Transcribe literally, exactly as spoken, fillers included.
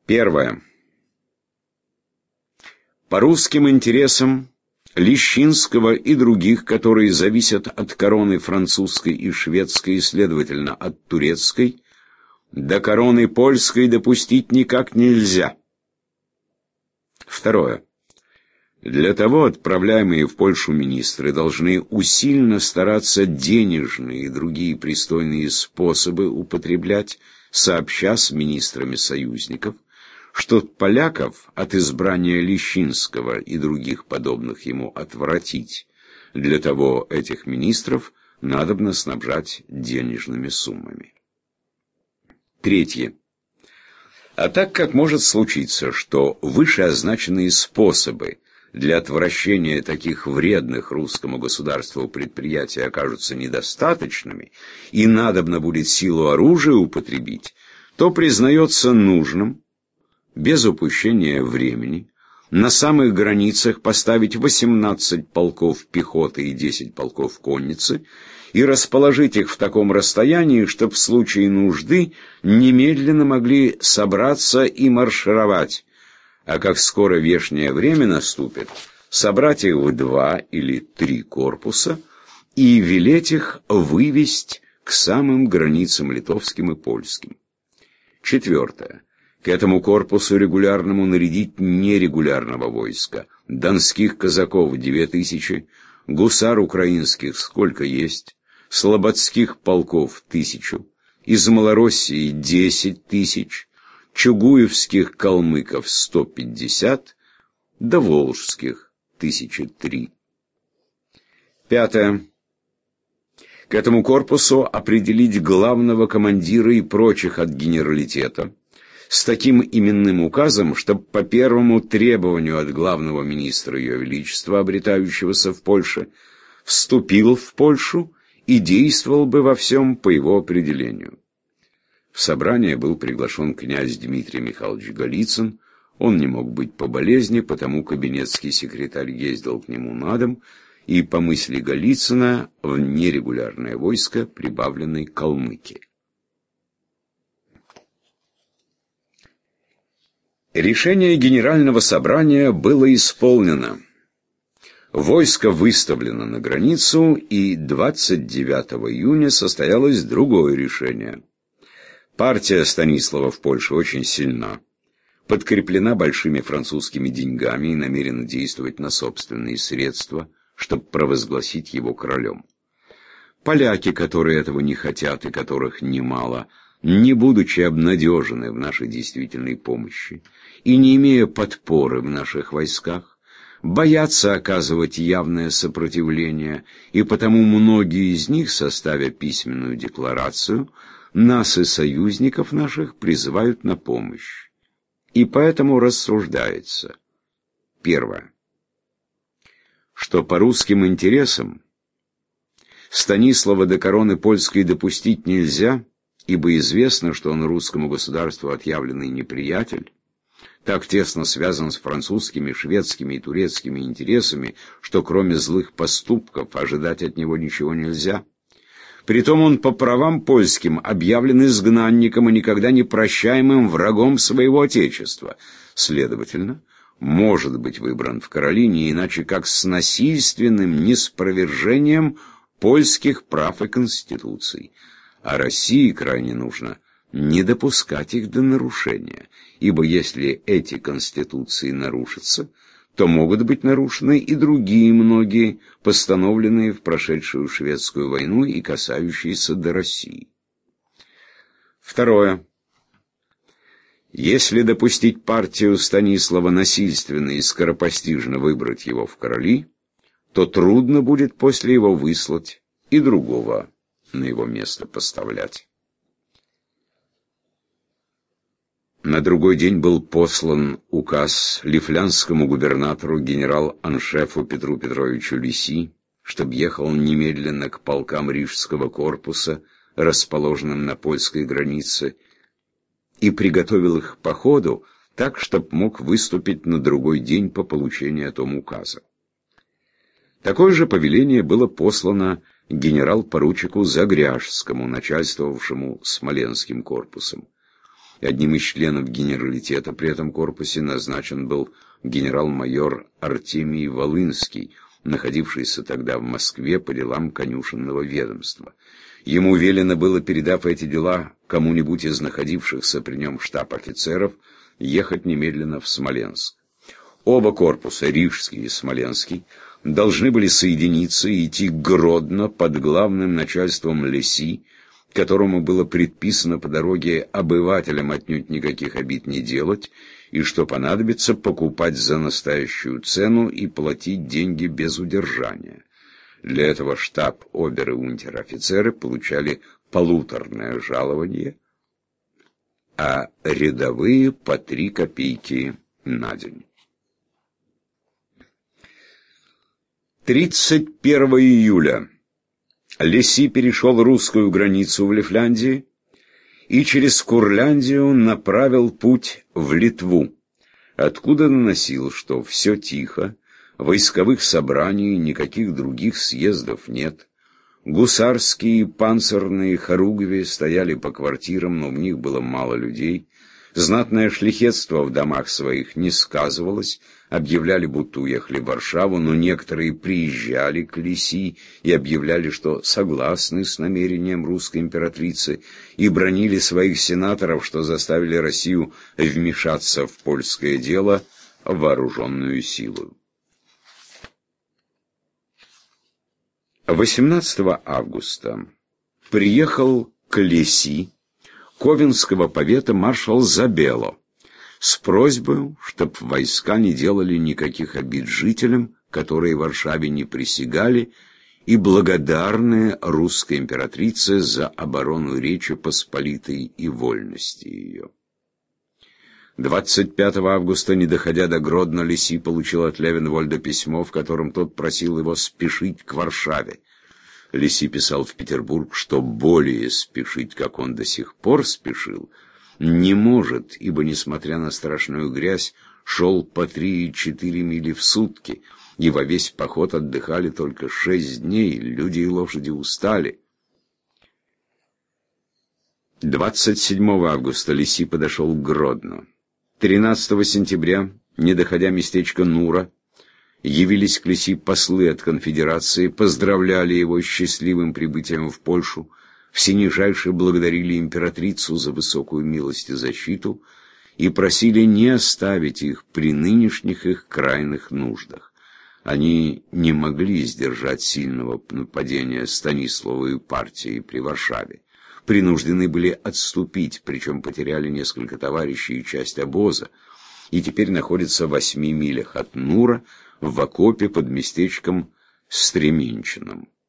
Первое. По русским интересам Лещинского и других, которые зависят от короны французской и шведской, и, следовательно, от турецкой, до короны польской допустить никак нельзя. Второе. Для того отправляемые в Польшу министры должны усиленно стараться денежные и другие пристойные способы употреблять, сообща с министрами союзников, что поляков от избрания Лещинского и других подобных ему отвратить. Для того этих министров надобно снабжать денежными суммами. Третье. А так как может случиться, что вышеозначенные способы для отвращения таких вредных русскому государству предприятий окажутся недостаточными, и надобно будет силу оружия употребить, то признается нужным, без упущения времени, на самых границах поставить восемнадцать полков пехоты и десять полков конницы и расположить их в таком расстоянии, чтобы в случае нужды немедленно могли собраться и маршировать, а как скоро вешнее время наступит, собрать их в два или три корпуса и велеть их вывести к самым границам литовским и польским. Четвертое. К этому корпусу регулярному нарядить нерегулярного войска, донских казаков две тысячи, гусар украинских сколько есть, слободских полков тысячу, из Малороссии десять тысяч, чугуевских калмыков сто пятьдесят, да волжских тысячи три. Пятое. К этому корпусу определить главного командира и прочих от генералитета, с таким именным указом, чтобы по первому требованию от главного министра Ее Величества, обретающегося в Польше, вступил в Польшу и действовал бы во всем по его определению. В собрание был приглашен князь Дмитрий Михайлович Голицын. Он не мог быть по болезни, потому кабинетский секретарь ездил к нему на дом, и по мысли Голицына в нерегулярное войско прибавленной калмыки. Решение Генерального собрания было исполнено. Войско выставлено на границу, и двадцать девятого июня состоялось другое решение. Партия Станислава в Польше очень сильна, подкреплена большими французскими деньгами и намерена действовать на собственные средства, чтобы провозгласить его королем. Поляки, которые этого не хотят и которых немало, не будучи обнадежены в нашей действительной помощи и не имея подпоры в наших войсках, боятся оказывать явное сопротивление, и потому многие из них, составя письменную декларацию, нас и союзников наших призывают на помощь. И поэтому рассуждается. Первое. Что по русским интересам Станислава до короны польской допустить нельзя, ибо известно, что он русскому государству отъявленный неприятель, так тесно связан с французскими, шведскими и турецкими интересами, что кроме злых поступков ожидать от него ничего нельзя. Притом он по правам польским объявлен изгнанником и никогда не прощаемым врагом своего отечества. Следовательно, может быть выбран в короли не иначе как с насильственным неспровержением польских прав и конституций. А России крайне нужно не допускать их до нарушения, ибо если эти конституции нарушатся, то могут быть нарушены и другие многие, постановленные в прошедшую шведскую войну и касающиеся до России. Второе. Если допустить партию Станислава насильственно и скоропостижно выбрать его в короли, то трудно будет после его выслать и другого на его место поставлять. На другой день был послан указ лифлянскому губернатору генерал-аншефу Петру Петровичу Лиси, чтобы ехал немедленно к полкам Рижского корпуса, расположенным на польской границе, и приготовил их к походу так, чтоб мог выступить на другой день по получении о том указа. Такое же повеление было послано генерал-поручику Загряжскому, начальствовавшему Смоленским корпусом. Одним из членов генералитета при этом корпусе назначен был генерал-майор Артемий Волынский, находившийся тогда в Москве по делам конюшенного ведомства. Ему велено было, передав эти дела кому-нибудь из находившихся при нем штаб-офицеров, ехать немедленно в Смоленск. Оба корпуса, Рижский и Смоленский, должны были соединиться и идти к Гродно под главным начальством Леси, которому было предписано по дороге обывателям отнюдь никаких обид не делать, и что понадобится покупать за настоящую цену и платить деньги без удержания. Для этого штаб, обер- и унтер-офицеры получали полуторное жалование, а рядовые по три копейки на день. тридцать первого июля Леси перешел русскую границу в Лифляндии и через Курляндию направил путь в Литву, откуда доносил, что все тихо, войсковых собраний, никаких других съездов нет. Гусарские панцирные хоругви стояли по квартирам, но в них было мало людей. Знатное шляхетство в домах своих не сказывалось, объявляли, будто уехали в Варшаву, но некоторые приезжали к Леси и объявляли, что согласны с намерением русской императрицы, и бранили своих сенаторов, что заставили Россию вмешаться в польское дело вооруженную силу. восемнадцатого августа приехал к Леси ковенского повета маршал Забело с просьбой, чтоб войска не делали никаких обид жителям, которые в Варшаве не присягали, и благодарны русской императрице за оборону Речи Посполитой и вольности ее. двадцать пятого августа, не доходя до Гродно, Леси получил от Левенвольда письмо, в котором тот просил его спешить к Варшаве. Леси писал в Петербург, что более спешить, как он до сих пор спешил, не может, ибо, несмотря на страшную грязь, шел по три и четыре мили в сутки, и во весь поход отдыхали только шесть дней, люди и лошади устали. двадцать седьмого августа Леси подошел к Гродно. тринадцатого сентября, не доходя местечка Нура, явились к Леси послы от конфедерации, поздравляли его с счастливым прибытием в Польшу, всенижайше благодарили императрицу за высокую милость и защиту и просили не оставить их при нынешних их крайних нуждах. Они не могли сдержать сильного нападения Станиславовой партии при Варшаве. Принуждены были отступить, причем потеряли несколько товарищей и часть обоза, и теперь находятся в восьми милях от Нура, в окопе под местечком Стременчином.